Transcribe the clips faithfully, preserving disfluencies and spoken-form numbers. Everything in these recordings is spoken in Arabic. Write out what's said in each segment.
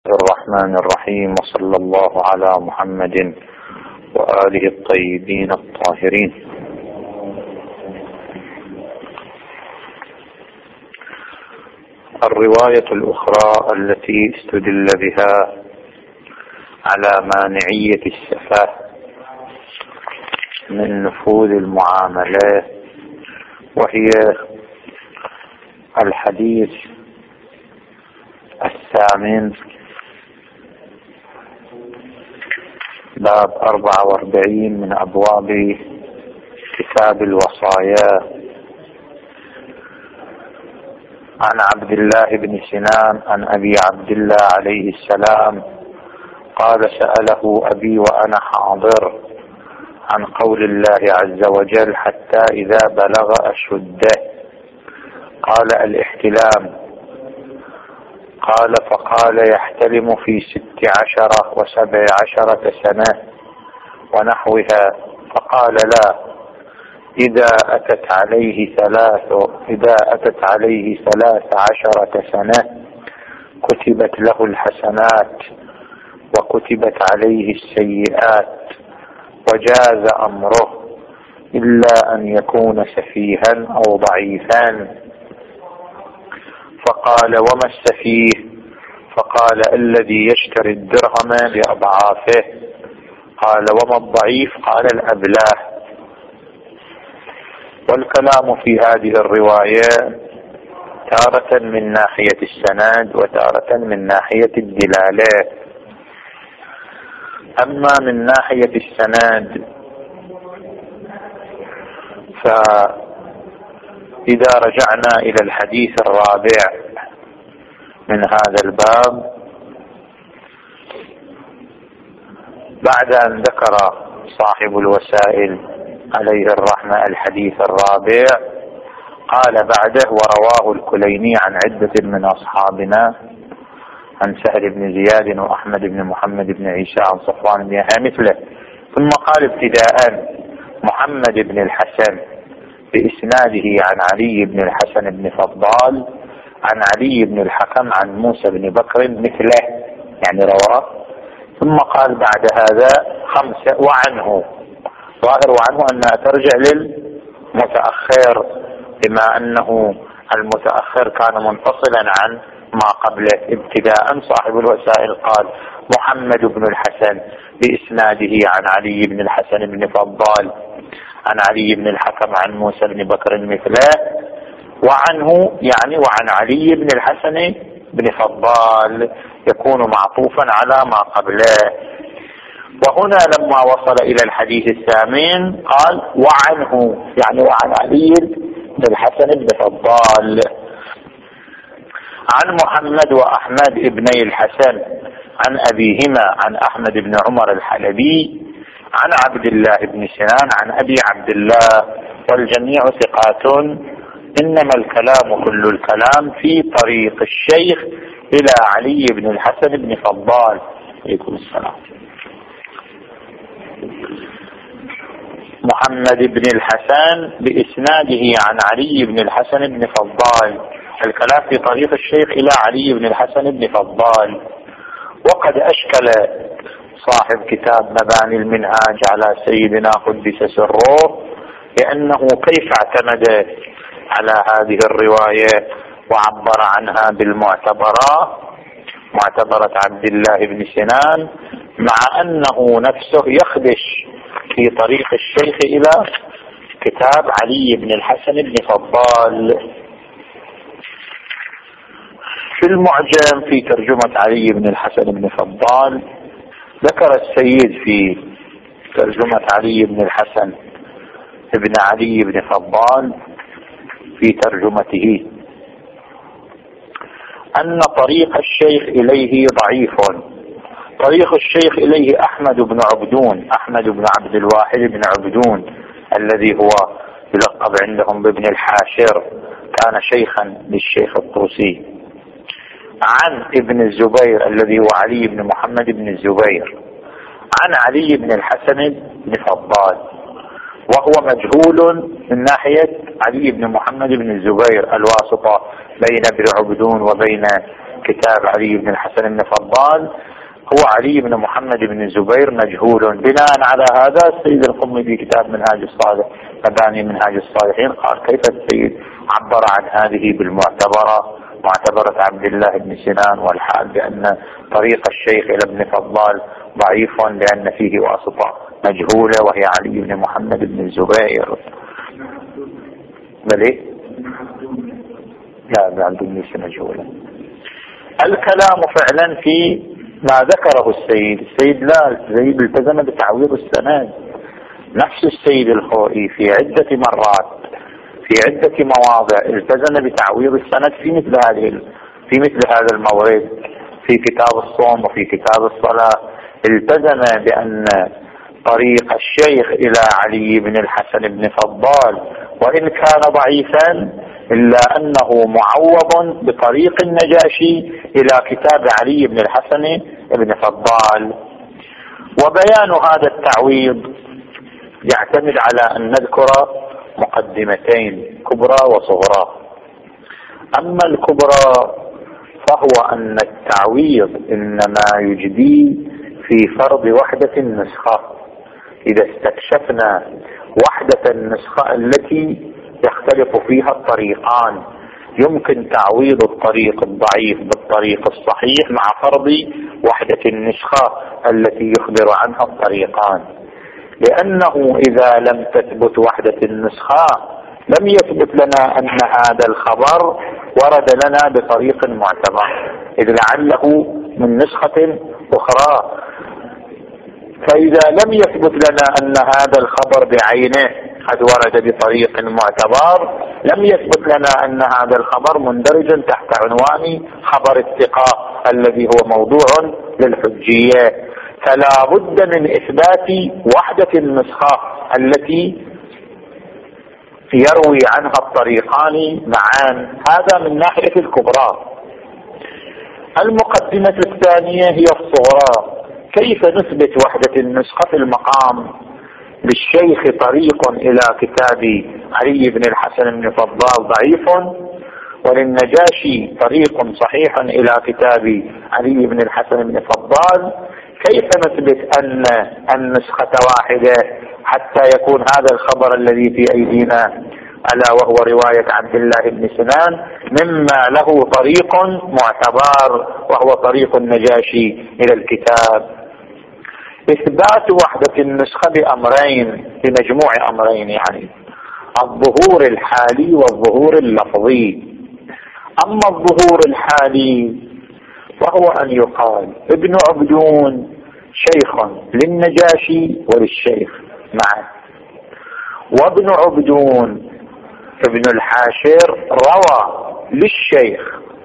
الرحمن الرحيم، وصلى الله على محمد وآله الطيبين الطاهرين. الرواية الأخرى التي استدل بها على مانعية السفاه من نفوذ المعاملات، وهي الحديث الثامن باب أربعة وأربعين من أبواب كتاب الوصايا، عن عبد الله بن سنان عن أبي عبد الله عليه السلام قال: سأله أبي وأنا حاضر عن قول الله عز وجل: حتى إذا بلغ أشده. قال: الاحتلام. قال: فقال: يحتلم في ست عشرة وسبع عشرة سنة ونحوها. فقال: لا، إذا أتت عليه ثلاث إذا أتت عليه ثلاث عشرة سنة كتبت له الحسنات وكتبت عليه السيئات وجاز أمره إلا أن يكون سفيها أو ضعيفا. فقال: وما السفيه؟ فقال: الذي يشتري الدرهم بأضعافه. قال: وما الضعيف؟ قال: الأبلاه. والكلام في هذه الرواية تارة من ناحية السند وتارة من ناحية الدلالة. أما من ناحية السند فإذا رجعنا إلى الحديث الرابع من هذا الباب بعد أن ذكر صاحب الوسائل عليه الرحمة الحديث الرابع، قال بعده: ورواه الكليني عن عدة من أصحابنا عن سهل بن زياد وأحمد بن محمد بن عيسى عن صفوان بن يحيى مثله. ثم قال ابتداء: محمد بن الحسن بإسناده عن علي بن الحسن بن فضال عن علي بن الحكم عن موسى بن بكر مثله، يعني رواه. ثم قال بعد هذا خمسة وعنه، ظاهر وعنه أنها ترجع للمتأخر، بما أنه المتأخر كان منفصلا عن ما قبله. ابتداء صاحب الوسائل قال: محمد بن الحسن بإسناده عن علي بن الحسن بن فضال عن علي بن الحكم عن موسى بن بكر مثله، وعنه يعني وعن علي بن الحسن بن فضال، يكون معطوفا على ما قبله. وهنا لما وصل إلى الحديث الثامن قال: وعنه، يعني وعن علي بن الحسن بن فضال عن محمد وأحمد ابني الحسن عن أبيهما عن أحمد بن عمر الحلبي عن عبد الله بن سنان عن أبي عبد الله، والجميع ثقات. إنما الكلام كل الكلام في طريق الشيخ إلى علي بن الحسن بن فضال عليكم السلام. محمد بن الحسن بإسناده عن علي بن الحسن بن فضال، الكلام في طريق الشيخ إلى علي بن الحسن بن فضال. وقد أشكل صاحب كتاب مباني المنهاج على سيدنا قدس سره، لأنه كيف اعتمد على هذه الرواية وعبر عنها بالمعتبرة، معتبرة عبد الله بن سنان، مع أنه نفسه يخدش في طريق الشيخ إلى كتاب علي بن الحسن بن فضال. في المعجم في ترجمة علي بن الحسن بن فضال ذكر السيد في ترجمة علي بن الحسن ابن علي بن فضال في ترجمته أن طريق الشيخ إليه ضعيف. طريق الشيخ إليه أحمد بن عبدون، أحمد بن عبد الواحد بن عبدون، الذي هو يلقب عندهم بابن الحاشر، كان شيخا للشيخ الطوسي، عن ابن الزبير الذي هو علي بن محمد بن الزبير، عن علي بن الحسن بن فضال، وهو مجهول من ناحية علي بن محمد بن الزبير، الواسطة بين ابن عبدون وبين كتاب علي بن الحسن بن فضال هو علي بن محمد بن الزبير مجهول. بناء على هذا السيد القمي في كتاب منهاج الصالح مباني منهاج الصالحين قال كيف السيد عبر عن هذه بالمعتبرة معتبرة عبد الله بن سنان، والحال بأن طريق الشيخ إلى ابن فضال ضعيف لأن فيه واسطة مجهولة وهي علي بن محمد بن الزبير. بلي لا عبد النيس مجهولة. الكلام فعلا في ما ذكره السيد السيد لا السيد التزم بتعويض السند. نفس السيد الخوئي في عدة مرات في عدة مواضع التزم بتعويض السند في مثل هذه في مثل هذا المورد، في كتاب الصوم وفي كتاب الصلاة التزم بأن طريق الشيخ إلى علي بن الحسن بن فضال وإن كان ضعيفا إلا أنه معوض بطريق النجاشي إلى كتاب علي بن الحسن بن فضال. وبيان هذا التعويض يعتمد على أن نذكر مقدمتين كبرى وصغرى. أما الكبرى فهو أن التعويض إنما يجدي في فرض وحدة النسخة. إذا استكشفنا وحدة النسخة التي يختلف فيها الطريقان يمكن تعويض الطريق الضعيف بالطريق الصحيح مع فرض وحدة النسخة التي يخبر عنها الطريقان، لأنه إذا لم تثبت وحدة النسخة لم يثبت لنا أن هذا الخبر ورد لنا بطريق معتبر إذ لعله من نسخة أخرى. فإذا لم يثبت لنا أن هذا الخبر بعينه قد ورد بطريق معتبر لم يثبت لنا أن هذا الخبر مندرج تحت عنوان خبر الثقة الذي هو موضوع للحجية. فلا بد من إثبات وحدة النسخة التي يروي عنها الطريقان معا. هذا من ناحية الكبرى. المقدمة الثانية هي الصغرى. كيف نثبت وحدة النسخة في المقام؟ للشيخ طريق إلى كتاب علي بن الحسن بن فضال ضعيف، وللنجاشي طريق صحيح إلى كتاب علي بن الحسن بن فضال. كيف نثبت أن النسخة واحدة حتى يكون هذا الخبر الذي في أيدينا ألا وهو رواية عبد الله بن سنان مما له طريق معتبر وهو طريق النجاشي إلى الكتاب؟ إثبات وحدة النسخة بأمرين بمجموع أمرين، يعني الظهور الحالي والظهور اللفظي. أما الظهور الحالي فهو أن يقال ابن عبدون شيخ للنجاشي وللشيخ معا، وابن عبدون ابن الحاشر روى للشيخ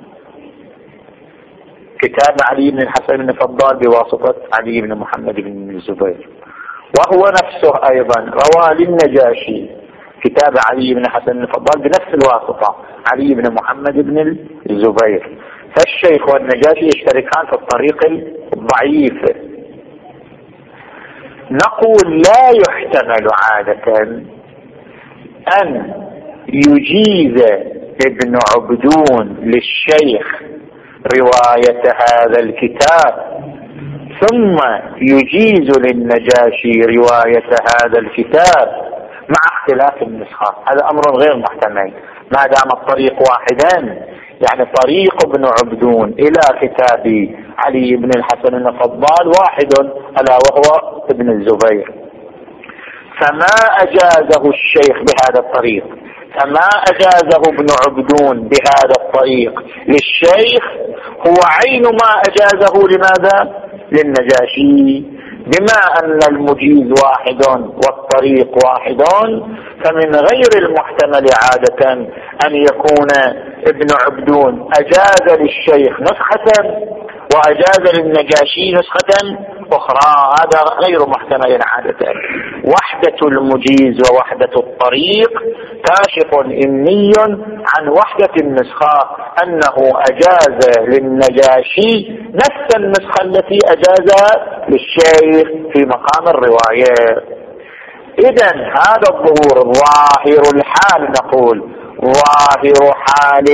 كتاب علي بن الحسن بن فضال بواسطة علي بن محمد بن الزبير، وهو نفسه أيضا روى للنجاشي كتاب علي بن الحسن بن فضال بنفس الواسطة علي بن محمد بن الزبير. فالشيخ والنجاشي يشتركان في الطريق الضعيف. نقول لا يحتمل عادة أن يجيز ابن عبدون للشيخ رواية هذا الكتاب ثم يجيز للنجاشي رواية هذا الكتاب مع اختلاف النسخة. هذا أمر غير محتمل ما دام الطريق واحدا، يعني طريق ابن عبدون إلى كتاب علي بن الحسن بن فضال واحد ألا وهو ابن الزبير. فما أجازه الشيخ بهذا الطريق فما أجازه ابن عبدون بهذا الطريق للشيخ هو عين ما أجازه لماذا؟ للنجاشي. بما أن المجيز واحد والطريق واحد فمن غير المحتمل عادة أن يكون ابن عبدون أجاز للشيخ نسخة وأجاز للنجاشي نسخة أخرى. هذا غير محتمل عادة. وحدة المجيز ووحدة الطريق كاشف إني عن وحدة النسخة أنه أجاز للنجاشي نفس النسخة التي أجازها للشيخ في مقام الرواية. إذن هذا الظهور ظاهر الحال، نقول ظاهر حال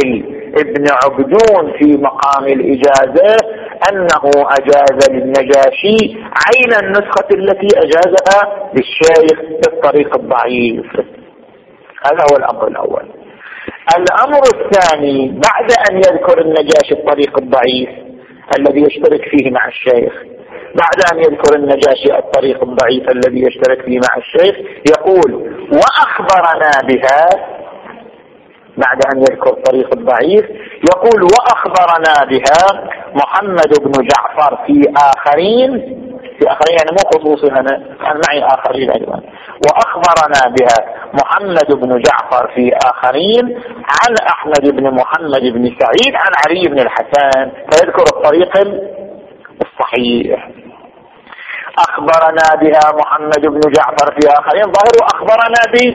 ابن عبدون في مقام الإجازة أنه أجاز للنجاشي عين النسخة التي أجازها للشيخ بالطريق الضعيف. هذا هو الأمر الأول. الأمر الثاني بعد أن يذكر النجاشي الطريق الضعيف الذي يشترك فيه مع الشيخ، بعد أن يذكر النجاشي الطريق الضعيف الذي يشترك فيه مع الشيخ يقول وأخبرنا بها. بعد أن يذكر الطريق الضعيف يقول وأخبرنا بها محمد بن جعفر في آخرين، في آخرين يعني مو خصوصي أنا، كان معي آخرين أيضا. وأخبرنا بها محمد بن جعفر في آخرين عن أحمد بن محمد بن سعيد عن علي بن الحسن، فيذكر الطريق الصحيح. أخبرنا بها محمد بن جعفر في آخرين ظاهر أخبرنا ب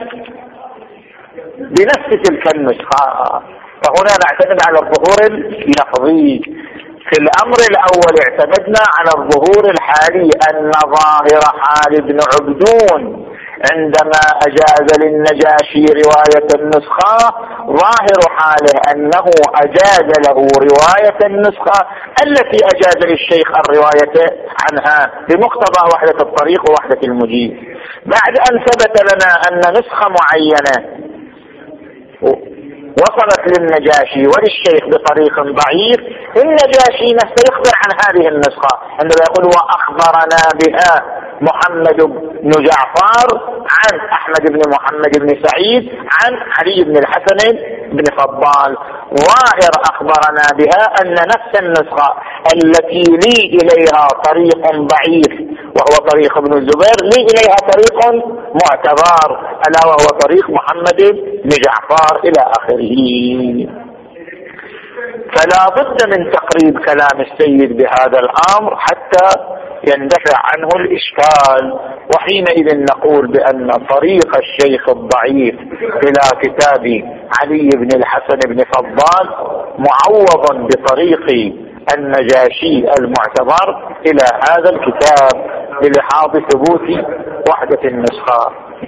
بنفس تلك النسخة، فهنا نعتمد على الظهور اللفظي. في الأمر الأول اعتمدنا على الظهور الحالي أن ظاهر حال ابن عبدون عندما أجاز للنجاشي رواية النسخة ظاهر حاله أنه أجاز له رواية النسخة التي أجاز للشيخ الرواية عنها بمقتضى وحدة الطريق ووحدة المجيز. بعد أن ثبت لنا أن نسخة معينة وصلت للنجاشي وللشيخ بطريق ضعيف، النجاشي نفسه يخبر عن هذه النسخة عندما يقول وأخبرنا بها محمد بن جعفر عن أحمد بن محمد بن سعيد عن علي بن الحسن بن فضال. ظاهر أخبرنا بها أن نفس النسخة التي لي إليها طريق ضعيف وهو طريق ابن الزبير لي إليها طريق معتبر ألا وهو طريق محمد بن جعفر إلى آخره. فلا بد من تقريب كلام السيد بهذا الأمر حتى يندفع عنه الإشكال، وحينئذ نقول بأن طريق الشيخ الضعيف إلى كتاب علي بن الحسن بن فضال معوضا بطريق النجاشي المعتبر إلى هذا الكتاب للحاظ ثبوت وحدة النسخة.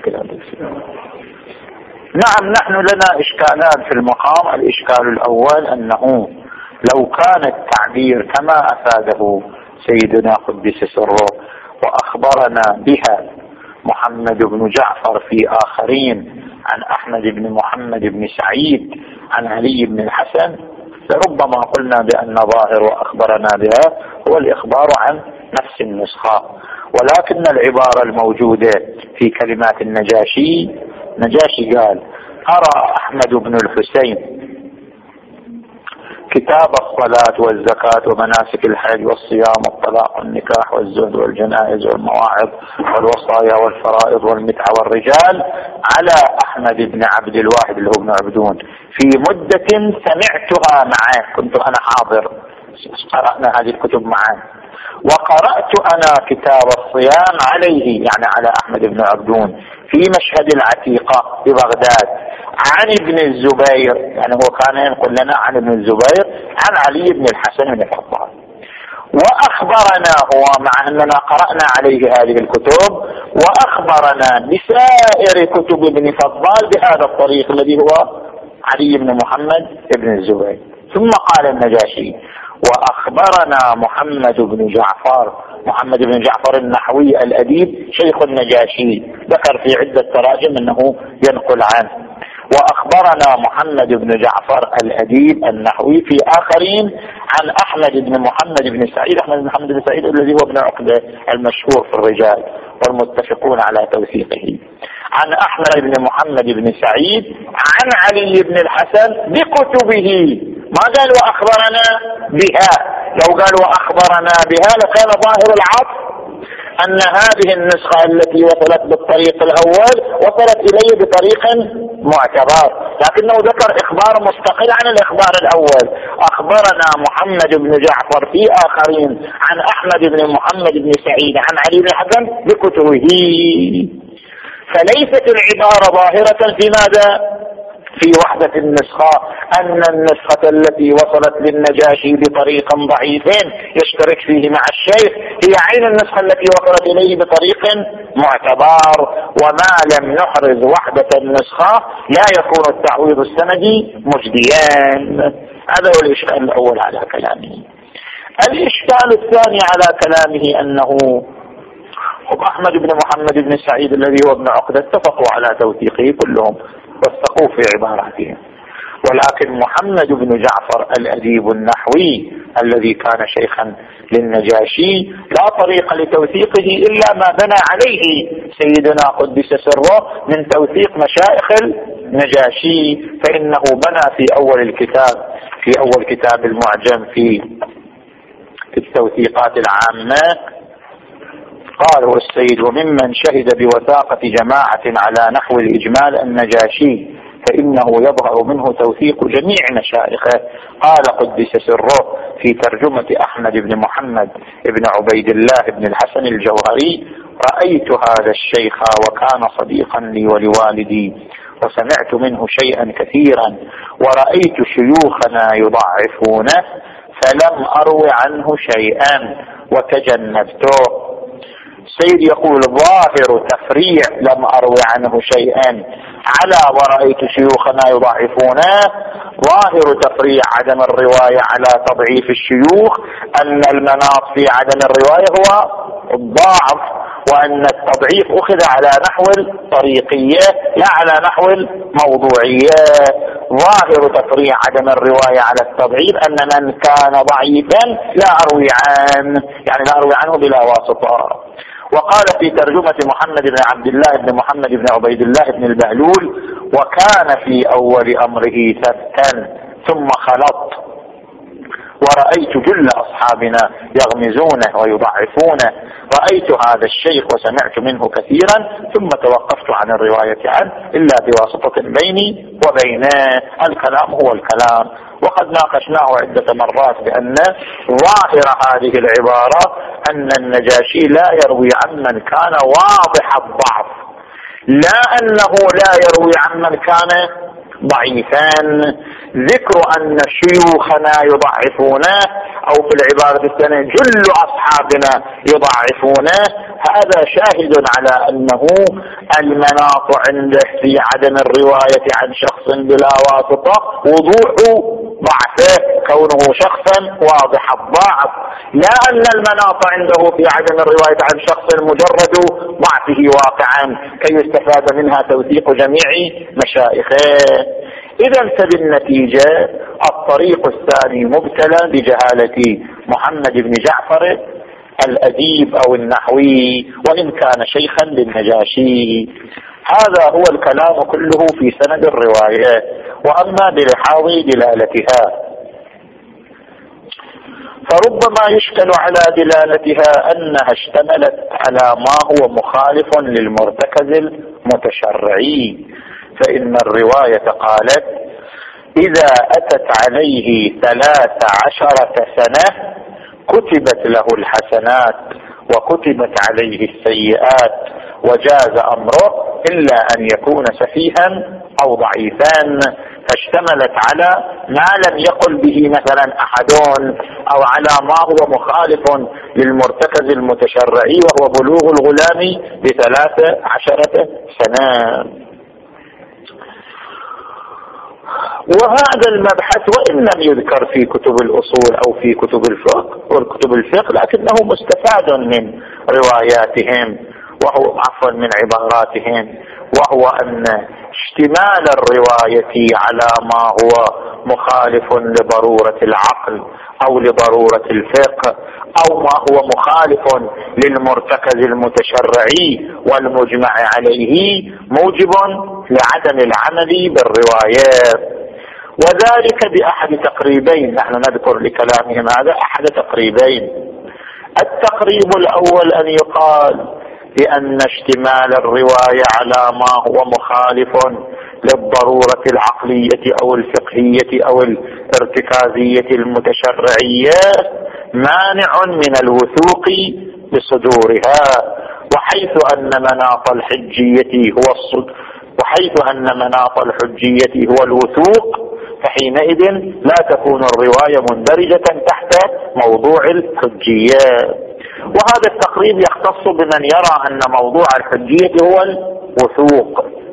نعم نحن لنا إشكالات في المقام. الإشكال الأول أنه لو كان التعبير كما أفاده سيدنا قدس سره وأخبرنا بها محمد بن جعفر في آخرين عن أحمد بن محمد بن سعيد عن علي بن الحسن لربما قلنا بأن ظاهر وأخبرنا بها هو الإخبار عن نفس النسخة، ولكن العبارة الموجودة في كلمات النجاشي، نجاشي قال أرى أحمد بن الحسين كتاب الصلاة والزكاة ومناسك الحج والصيام والطلاق والنكاح والزهد والجنائز والمواعظ والوصايا والفرائض والمتعة والرجال على أحمد بن عبد الواحد اللي هو ابن عبدون في مدة سمعتها معه، كنت أنا حاضر قرأنا هذه الكتب معه، وقرأت أنا كتاب الصيام عليه يعني على أحمد بن عبدون في مشهد العتيقة ببغداد عن ابن الزبير، يعني هو كان ينقل لنا عن ابن الزبير عن علي بن الحسن بن فضال. وأخبرنا هو مع أننا قرأنا عليه هذه الكتب وأخبرنا بسائر كتب ابن فضال بهذا الطريق الذي هو علي بن محمد بن الزبير. ثم قال النجاشي وأخبرنا محمد بن جعفر، محمد بن جعفر النحوي الأديب شيخ النجاشي ذكر في عدة تراجم أنه ينقل عنه، وأخبرنا محمد بن جعفر الأديب النحوي في آخرين عن أحمد بن محمد بن سعيد، أحمد بن محمد بن سعيد الذي هو ابن عقبة المشهور في الرجال والمتفقون على توثيقه، عن أحمد بن محمد بن سعيد عن علي بن الحسن بكتبه. ما قال وأخبرنا بها، لو قال وأخبرنا بها لكان ظاهر العطف أن هذه النسخة التي وصلت بالطريق الأول وصلت إليه بطريق معتبر، لكنه ذكر إخبار مستقل عن الإخبار الأول. أخبرنا محمد بن جعفر في آخرين عن أحمد بن محمد بن سعيد عن علي بن الحسن بكتبه. فليست العبارة ظاهرة في ماذا؟ في وحدة النسخة، أن النسخة التي وصلت للنجاشي بطريق ضعيف يشترك فيه مع الشيخ هي عين النسخة التي وصلت إليه بطريق معتبر. وما لم نحرز وحدة النسخة لا يكون التعويض السندي مجديا. هذا هو الإشكال الأول على كلامه. الإشكال الثاني على كلامه أنه أحمد بن محمد بن سعيد الذي هو ابن عقدة اتفقوا على توثيقه كلهم، وثقوا في عباراتهم، ولكن محمد بن جعفر الأديب النحوي الذي كان شيخا للنجاشي لا طريق لتوثيقه إلا ما بنى عليه سيدنا قدس سره من توثيق مشايخ النجاشي، فإنه بنى في أول الكتاب في أول كتاب المعجم في التوثيقات العامة قال هو السيد: وممن شهد بوثاقة جماعة على نحو الإجمال النجاشي فإنه يظهر منه توثيق جميع مشايخه. قال قدس سره في ترجمة أحمد بن محمد بن عبيد الله بن الحسن الجوهري: رأيت هذا الشيخ وكان صديقا لي ولوالدي وسمعت منه شيئا كثيرا ورأيت شيوخنا يضعفونه فلم أروي عنه شيئا وتجنبته. السيد يقول: ظاهر تفريع لم أروي عنه شيئا على ورأيت شيوخنا يضعفونه، ظاهر تفريع عدم الرواية على تضعيف الشيوخ أن المناط في عدم الرواية هو الضعف، وأن التضعيف أخذ على نحو الطريقية لا على نحو الموضوعية. ظاهر تفريع عدم الرواية على التضعيف أن من كان ضعيفا لا أروي عنه، يعني لا أروي عنه بلا واسطة. وقال في ترجمة محمد بن عبد الله بن محمد بن عبيد الله بن البهلول: وكان في أول أمره ثبتا ثم خلط، ورأيت جل أصحابنا يغمزونه ويضعفونه، رأيت هذا الشيخ وسمعت منه كثيرا ثم توقفت عن الرواية عنه إلا بواسطة بيني وبينه. الكلام هو الكلام، وقد ناقشناه عدة مرات بأن ظاهر هذه العبارة أن النجاشي لا يروي عمن كان واضح الضعف، لا أنه لا يروي عمن كان ضعيفا. ذكر أن شيوخنا يضعفونه أو في العبارة الثانية جل أصحابنا يضعفونه، هذا شاهد على أنه المناط عنده في عدم الرواية عن شخص بلا واسطة وضوح ضعفه، كونه شخصا واضح الضعف، لا أن المناط عنده في عدم الرواية عن شخص مجرد ضعفه واقعا كي يستفاد منها توثيق جميع مشايخه. إذا فبالنتيجة الطريق الثاني مبتلى بجهالة محمد بن جعفر الأديب أو النحوي وإن كان شيخا للنجاشي. هذا هو الكلام كله في سند الرواية. وأما بلحاظ دلالتها فربما يشكل على دلالتها أنها اشتملت على ما هو مخالف للمرتكز المتشرعي، فإن الرواية قالت: إذا أتت عليه ثلاث عشرة سنة كتبت له الحسنات وكتبت عليه السيئات وجاز أمره إلا أن يكون سفيها أو ضعيفا، فاشتملت على ما لم يقل به مثلا أحد أو على ما هو مخالف للمرتكز المتشرعي وهو بلوغ الغلام بثلاث عشرة سنة. وهذا المبحث وإن لم يذكر في كتب الأصول أو في كتب الفقه والكتب الفقه لكنه مستفاد من رواياتهم وهو عفوا من عباراتهم، وهو أن اشتمال الرواية على ما هو مخالف لضرورة العقل أو لضرورة الفقه أو ما هو مخالف للمرتكز المتشرعي والمجمع عليه موجب لعدم العمل بالروايات، وذلك بأحد تقريبين. نحن نذكر لكلامهم هذا أحد تقريبين. التقريب الأول أن يقال بأن اشتمال الرواية على ما هو مخالف للضرورة العقلية أو الفقهية أو الارتكازية المتشرعية مانع من الوثوق بصدورها، وحيث أن مناط الحجية هو الصد وحيث أن مناط الحجية هو الوثوق فحينئذ لا تكون الرواية مندرجة تحت موضوع الحجية. وهذا التقريب يختص بمن يرى أن موضوع الحجية هو الوثوق.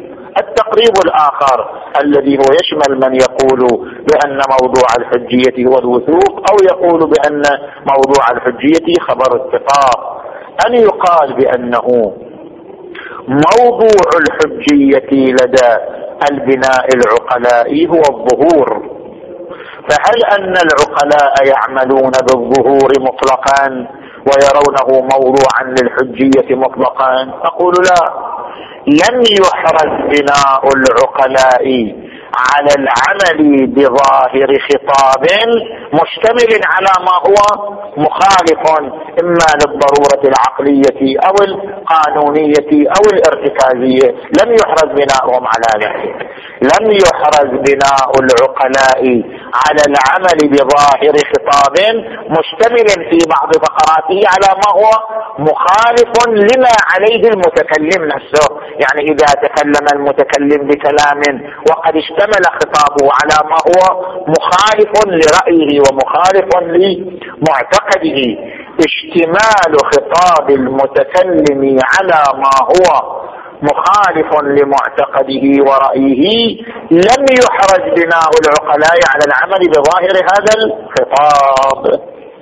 التقريب الآخر الذي هو يشمل من يقول بأن موضوع الحجية هو الوثوق أو يقول بأن موضوع الحجية خبر اتفاق، أن يقال بأنه موضوع الحجية لدى البناء العقلاء هو الظهور. فهل أن العقلاء يعملون بالظهور مطلقا ويرونه موضوعا للحجية مطلقا؟ أقول لا، لم يحرز بناء العقلاء على العمل بظاهر خطاب مشتمل على ما هو مخالف إما للضرورة العقلية أو القانونية أو الارتكازية، لم يحرز بناؤهم على ذلك. لم يحرز بناء العقلاء على العمل بظاهر خطاب مشتمل في بعض فقراته على ما هو مخالف لما عليه المتكلم نفسه. يعني إذا تكلم المتكلم بكلام وقد اشتمل خطابه على ما هو مخالف لرأيه ومخالف لمعتقده، اشتمال خطاب المتكلم على ما هو مخالف لمعتقده ورأيه لم يحرج بناء العقلاء على العمل بظاهر هذا الخطاب.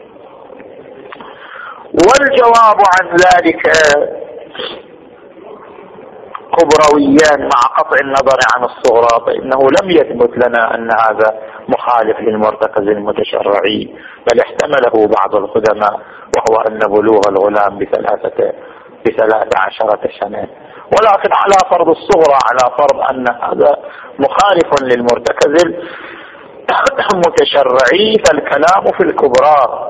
والجواب عن ذلك كبرويا مع قطع النظر عن الصغرى، فإنه لم يثبت لنا أن هذا مخالف للمرتكز المتشرعي، بل احتمله بعض القدماء، وهو أن بلوغ الغلام بثلاثة بثلاث عشرة سنة. ولكن على فرض الصغرى، على فرض أن هذا مخالف للمرتكز المتشرعي، فالكلام في الكبرى.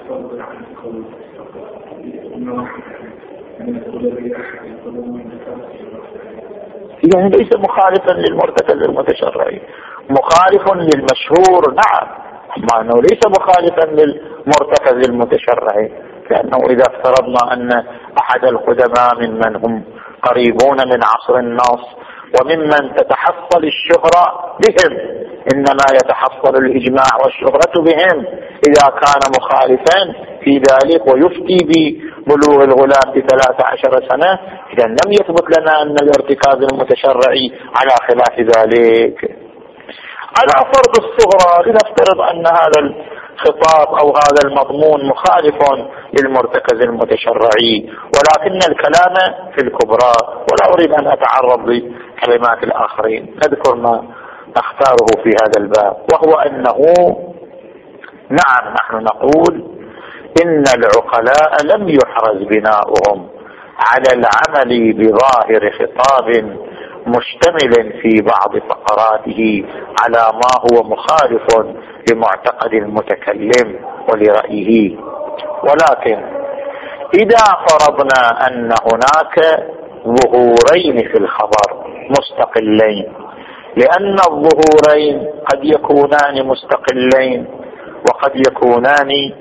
يعني ليس مخالفا للمرتكز المتشرعي، مخالف للمشهور نعم، مع أنه ليس مخالفا للمرتكز المتشرعي، لأنه إذا افترضنا أن أحد القدماء ممن هم قريبون من عصر النص وممن تتحصل الشهرة بهم، إنما يتحصل الإجماع والشهرة بهم، إذا كان مخالفا في ذلك ويفتي ببلوغ الغلام بثلاث عشر سنة، إذا لم يثبت لنا أن الارتكاز المتشرعي على خلاف ذلك. على فرض الصغرى لنفترض أن هذا الخطاب أو هذا المضمون مخالف للمرتكز المتشرعي، ولكن الكلام في الكبرى. ولا أريد أن أتعرض لكلمات الآخرين، أذكر ما نختاره في هذا الباب، وهو أنه نعم نحن نقول إن العقلاء لم يحرز بناؤهم على العمل بظاهر خطاب مشتمل في بعض فقراته على ما هو مخالف لمعتقد المتكلم ولرأيه. ولكن إذا فرضنا أن هناك ظهورين في الخبر مستقلين، لأن الظهورين قد يكونان مستقلين وقد يكونان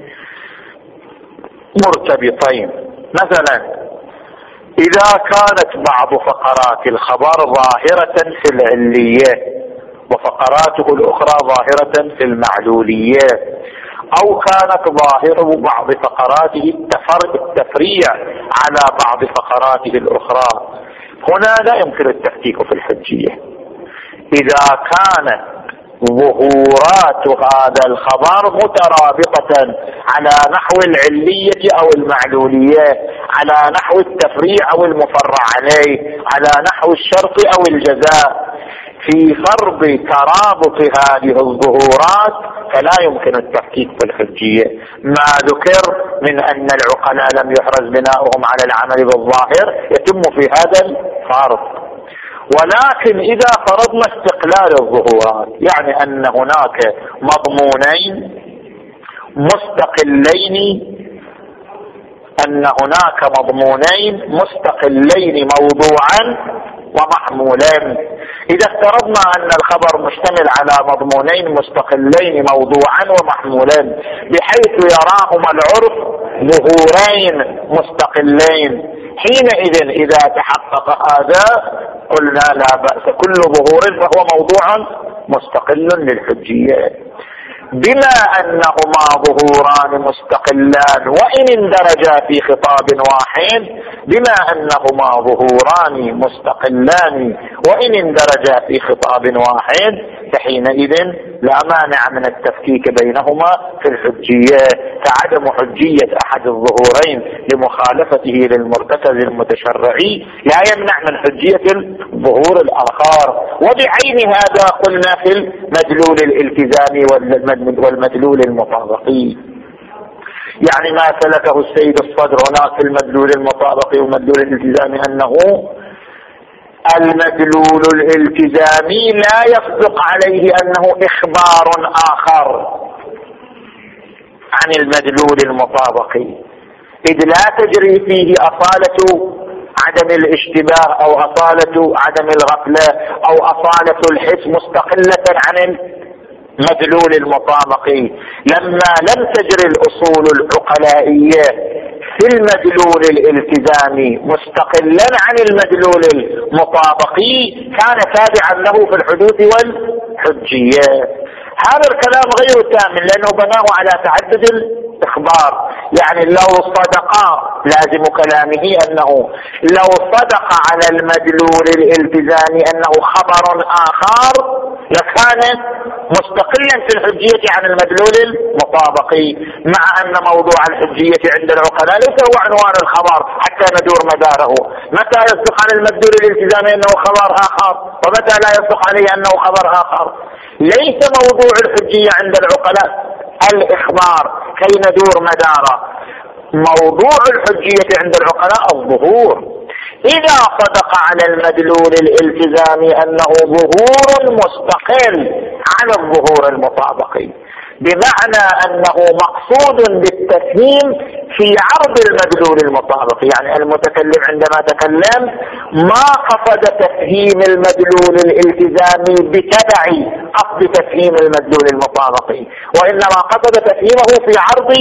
مرتبطين. مثلا إذا كانت بعض فقرات الخبر ظاهرة في العلية وفقراته الأخرى ظاهرة في المعلولية، أو كانت ظاهر بعض فقراته التفريع على بعض فقراته الأخرى، هنا لا يمكن التفكيك في الحجية. إذا كانت ظهورات هذا الخبر مترابطة على نحو العلية أو المعلولية، على نحو التفريع أو المفرع عليه، على نحو الشرط أو الجزاء، في فرض ترابط هذه الظهورات فلا يمكن التفكيك في الحجية. ما ذكر من أن العقلاء لم يحرز بناؤهم على العمل بالظاهر يتم في هذا الفرض. ولكن إذا فرضنا استقلال الظهورات، يعني أن هناك مضمونين مستقلين أن هناك مضمونين مستقلين موضوعا ومحمولين. إذا افترضنا أن الخبر مشتمل على مضمونين مستقلين موضوعا ومحمولين بحيث يراهما العرف ظهورين مستقلين، حينئذ إذا تحقق هذا قلنا لا بأس، كل ظهور فهو موضوع مستقل للحجية. بما أنهما ظهوران مستقلان وإن اندرجا في خطاب واحد، بما أنهما ظهوران مستقلان وإن اندرجا في خطاب واحد، فحينئذ لا مانع من التفكيك بينهما في الحجية، فعدم حجية أحد الظهورين لمخالفته للمرتكز المتشرعي لا يمنع من حجية الظهور الآخر. وبعين هذا قلنا في المدلول الالتزامي والمدلول المطابقي، يعني ما سلكه السيد الصدر هناك في المدلول المطابقي والمدلول الالتزامي أنه المدلول الالتزامي لا يصدق عليه أنه إخبار آخر عن المدلول المطابقي، إذ لا تجري فيه أصالة عدم الاشتباه أو أصالة عدم الغفلة أو أصالة الحس مستقلة عن المدلول المطابقي. لما لم تجري الأصول العقلائية في المدلول الالتزامي مستقلا عن المدلول المطابقي كان تابعا له في الحدوث والحجية. هذا الكلام غير تام لأنه بناه على تعدد الإخبار، يعني لو صدقا لازم كلامه أنه لو صدق على المدلول الالتزامي أنه خبر آخر لكان مستقلا في الحجية عن المدلول المطابقي، مع أن موضوع الحجية عند العقلاء ليس هو عنوان الخبر حتى ندور مداره. متى يصدق على المدلول الالتزامي أنه خبر آخر ومتى لا يصدق عليه أنه خبر آخر؟ ليس موضوع الحجية عند العقلاء الإخبار كي ندور مداره، موضوع الحجية عند العقلاء الظهور. إذا صدق على المدلول الالتزامي أنه ظهور مستقل عن الظهور المطابقي، بمعنى أنه مقصود بالتفهيم في عرض المدلول المطابقي، يعني المتكلم عندما تكلم ما قصد تفهيم المدلول الالتزامي بتبع قصد تفهيم المدلول المطابقي، وإنما قصد تفهيمه في عرض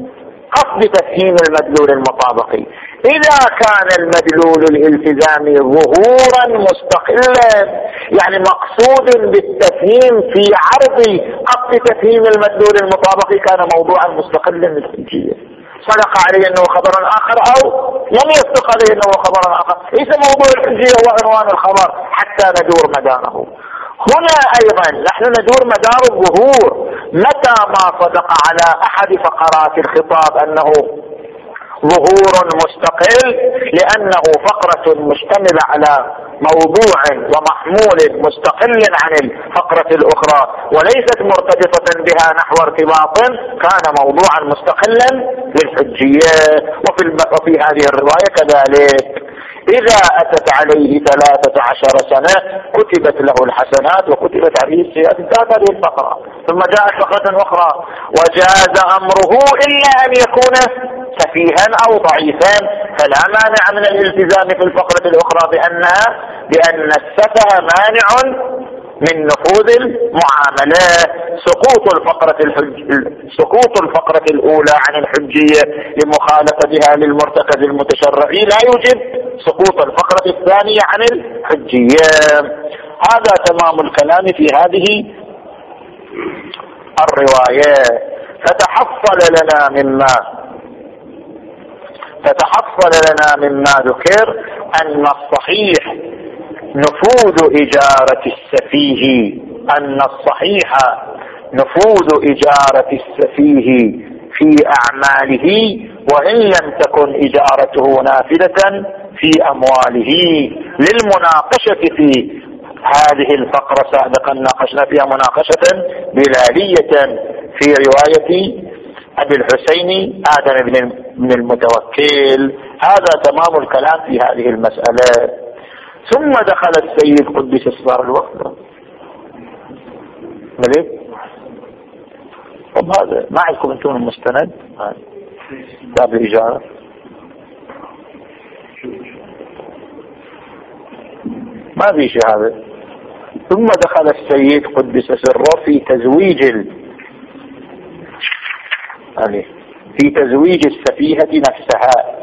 قصد تفهيم المدلول المطابقي. إذا كان المدلول الالتزامي ظهورا مستقلا يعني مقصود بالتفهيم في عرض قصد تفهيم المدلول المطابقي كان موضوعا مستقلا للحجية، صدق عليه أنه خبر آخر أو لم يصدق عليه أنه خبر آخر، ليس موضوع الحجية هو عنوان الخبر حتى ندور مداره. هنا أيضا نحن ندور مدار الظهور متى ما صدق على أحد فقرات الخطاب أنه ظهور مستقل، لأنه فقرة مشتملة على موضوع ومحمول مستقل عن الفقرة الأخرى وليست مرتبطة بها نحو ارتباط، كان موضوعا مستقلا للحجية. وفي, وفي هذه الرواية كذلك إذا أتت عليه ثلاثة عشر سنة كتبت له الحسنات وكتبت عليه السيئات. انتهت هذه الفقرة، ثم جاءت فقرة أخرى وجاز أمره إلا أن يكون سفيها أو ضعيفا، فلا مانع من الالتزام في الفقرة الأخرى بأنها بأن السفه مانع من نفوذ المعاملة. سقوط الفقرة الحج... سقوط الفقرة الأولى عن الحجية لمخالفتها للمرتكز المتشرعي لا يوجب سقوط الفقرة الثانية عن الحجية. هذا تمام الكلام في هذه الرواية. فتحصل لنا مما فتحصل لنا مما ذكر أن الصحيح نفوذ إجارة السفيه أن الصحيح نفوذ إجارة السفيه في أعماله وإن لم تكن إجارته نافذة في أمواله. للمناقشة في هذه الفقرة سابقا ناقشنا فيها مناقشة بلالية في رواية أبي الحسين آدم بن المتوكل. هذا تمام الكلام في هذه المسألة. ثم دخل السيد قدس السر الوقت ملك. طب هذا ما عندكم انتم المستند باب الإجارة؟ ما في شيء هذا. ثم دخل السيد قدس سره في تزويج ال... يعني في تزويج السفيهة نفسها،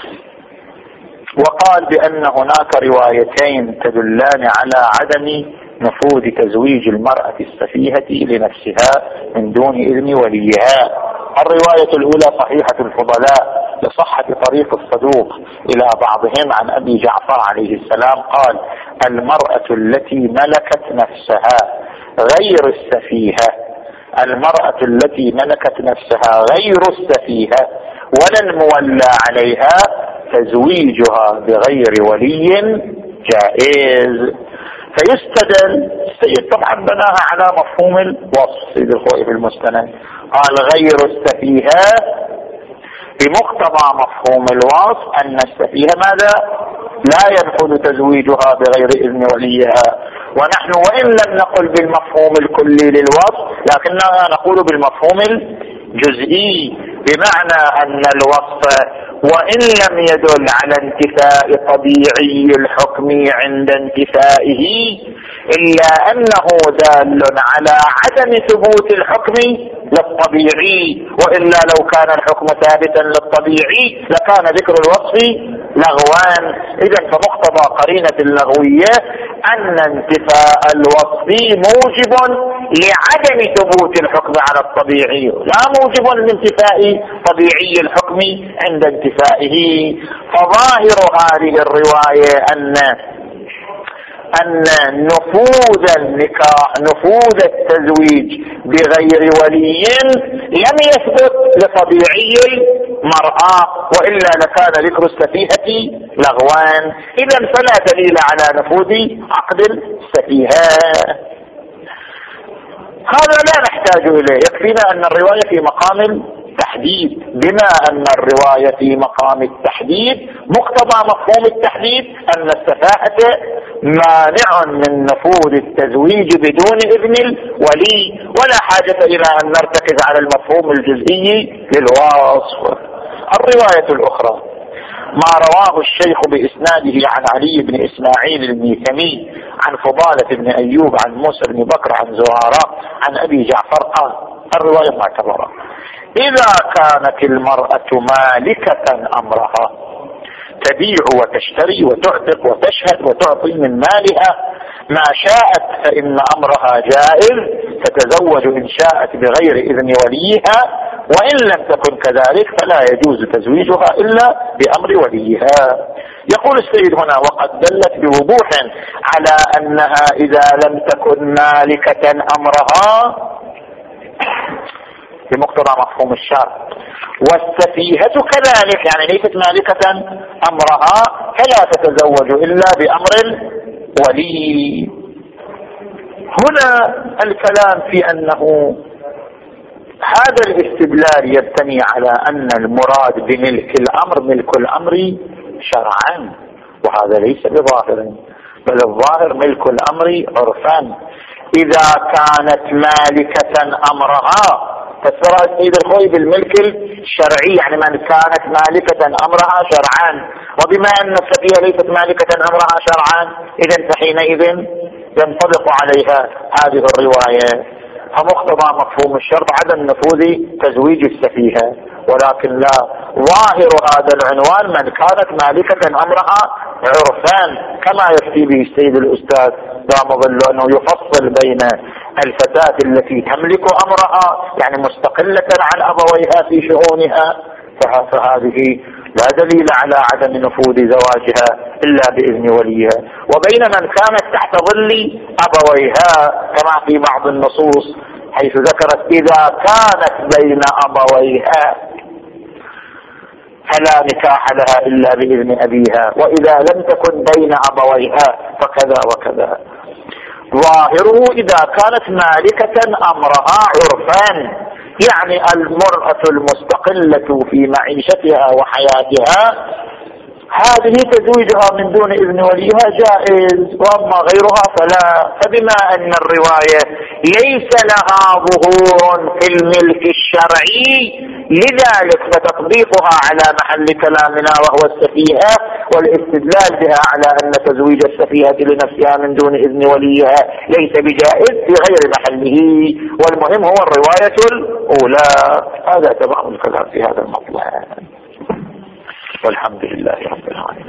وقال بأن هناك روايتين تدلان على عدم نفوذ تزويج المرأة السفيهة لنفسها من دون إذن وليها. الرواية الأولى صحيحة الفضلاء لصحة طريق الصدوق إلى بعضهم عن أبي جعفر عليه السلام قال: المرأة التي ملكت نفسها غير السفيهة المرأة التي ملكت نفسها غير السفيهة ولا المولى عليها تزويجها بغير ولي جائز. فيستدل السيد طبعا بناها على مفهوم الوصف سيد الخوئي في المستند، قال غير السفيهة بمقتضى مفهوم الوصف أن السفيهة ماذا؟ لا ينفذ تزويجها بغير إذن وليها. ونحن وإن لم نقل بالمفهوم الكلي للوصف لكننا نقول بالمفهوم الجزئي، بمعنى أن الوصف وإن لم يدل على انتفاء طبيعي الحكم عند انتفائه إلا أنه دال على عدم ثبوت الحكم للطبيعي، وإلا لو كان الحكم ثابتا للطبيعي لكان ذكر الوصف لغوان. إذن فمقتضى قرينة اللغوية أن انتفاء الوصف موجب لعدم ثبوت الحكم على الطبيعي، لا موجب لانتفاء طبيعي الحكم عند انتفائه. فظاهر هذه الرواية أن أن نفوذ النكاح نفوذ التزويج بغير ولي لم يثبت لطبيعي المرأة، وإلا لكان ذكر السفيهة لغوان. إذن فلا دليل على نفوذ عقد السفيهة. هذا لا نحتاج إليه، يكفينا أن الرواية في مقام التحديد. بما أن الرواية في مقام التحديد مقتضى مفهوم التحديد أن السفاهة مانع من نفوذ التزويج بدون إذن الولي، ولا حاجة إلى أن نرتكز على المفهوم الجزئي للوصف. الرواية الأخرى ما رواه الشيخ بإسناده عن علي بن إسماعيل الميثمي عن فضالة بن أيوب عن موسى بن بكر عن زرارة عن أبي جعفر قال: الرواية معتبرة إذا كانت المرأة مالكة أمرها تبيع وتشتري وتعتق وتشهد وتعطي من مالها ما شاءت فإن أمرها جائز، تتزوج إن شاءت بغير إذن وليها، وإن لم تكن كذلك فلا يجوز تزويجها إلا بأمر وليها. يقول السيد هنا: وقد دلت بوضوح على أنها إذا لم تكن مالكة أمرها بمقتضى مفهوم الشرع، والسفيهة كذلك يعني ليست مالكة أمرها، فلا تتزوج إلا بأمر الولي. هنا الكلام في أنه هذا الاستدلال يبتني على أن المراد بملك الأمر ملك الأمر شرعا، وهذا ليس بظاهر، بل الظاهر ملك الأمر عرفا. إذا كانت مالكة أمرها فسر السيد الخوئي بالملك الشرعي، يعني من كانت مالكة أمرها شرعا، وبما أن السفيهة ليست مالكة أمرها شرعا إذن فحينئذ ينطبق عليها هذه الرواية. فمقتضى مفهوم الشرط عدم نفوذ تزويج السفيهة، ولكن لا، ظاهر هذا العنوان من كانت مالكة أمرها عرفان، كما يفتي به السيد الأستاذ لا مظل أنه يفصل بين الفتاة التي تملك أمرها يعني مستقلة عن أبويها في شؤونها، فهذه لا دليل على عدم نفوذ زواجها إلا بإذن وليها، وبين من كانت تحت ظل أبويها كما في بعض النصوص حيث ذكرت إذا كانت بين أبويها فلا نكاح لها إلا بإذن أبيها، وإذا لم تكن بين أبويها فكذا وكذا. ظاهره إذا كانت مالكة أمرها عرفان، يعني المرأة المستقلة في معيشتها وحياتها هذه تزويجها من دون إذن وليها جائز، وأما غيرها فلا. فبما أن الرواية ليس لها ظهور في الملك الشرعي لذلك فتطبيقها على محل كلامنا وهو السفيهة، والاستدلال بها على أن تزويج السفيهة لنفسها من دون إذن وليها ليس بجائز في غير محله، والمهم هو الرواية الأولى. هذا تمام الكلام في هذا المطلب، والحمد لله رب العالمين.